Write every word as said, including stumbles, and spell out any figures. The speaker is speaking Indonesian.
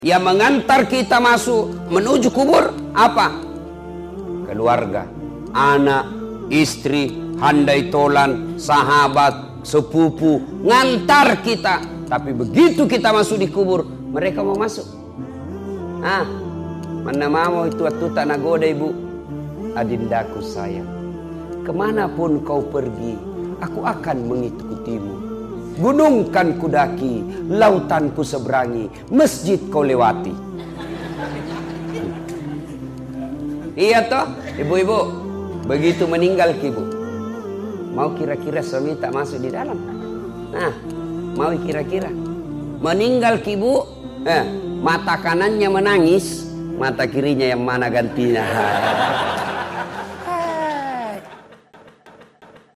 Yang mengantar kita masuk menuju kubur apa? Keluarga, anak, istri, handai tolan, sahabat, sepupu, ngantar kita. Tapi begitu kita masuk di kubur, mereka mau masuk. Ah, mana mau itu atu tak nagoda ibu. Adindaku sayang, kemanapun kau pergi, aku akan mengikutimu. Gunung kan kudaki, lautan ku seberangi, masjid kau lewati. Iya toh, ibu-ibu, begitu meninggal ibu, mau kira-kira suami tak masuk di dalam? Nah, mau kira-kira meninggal ibu, eh, mata kanannya menangis, mata kirinya yang mana gantinya?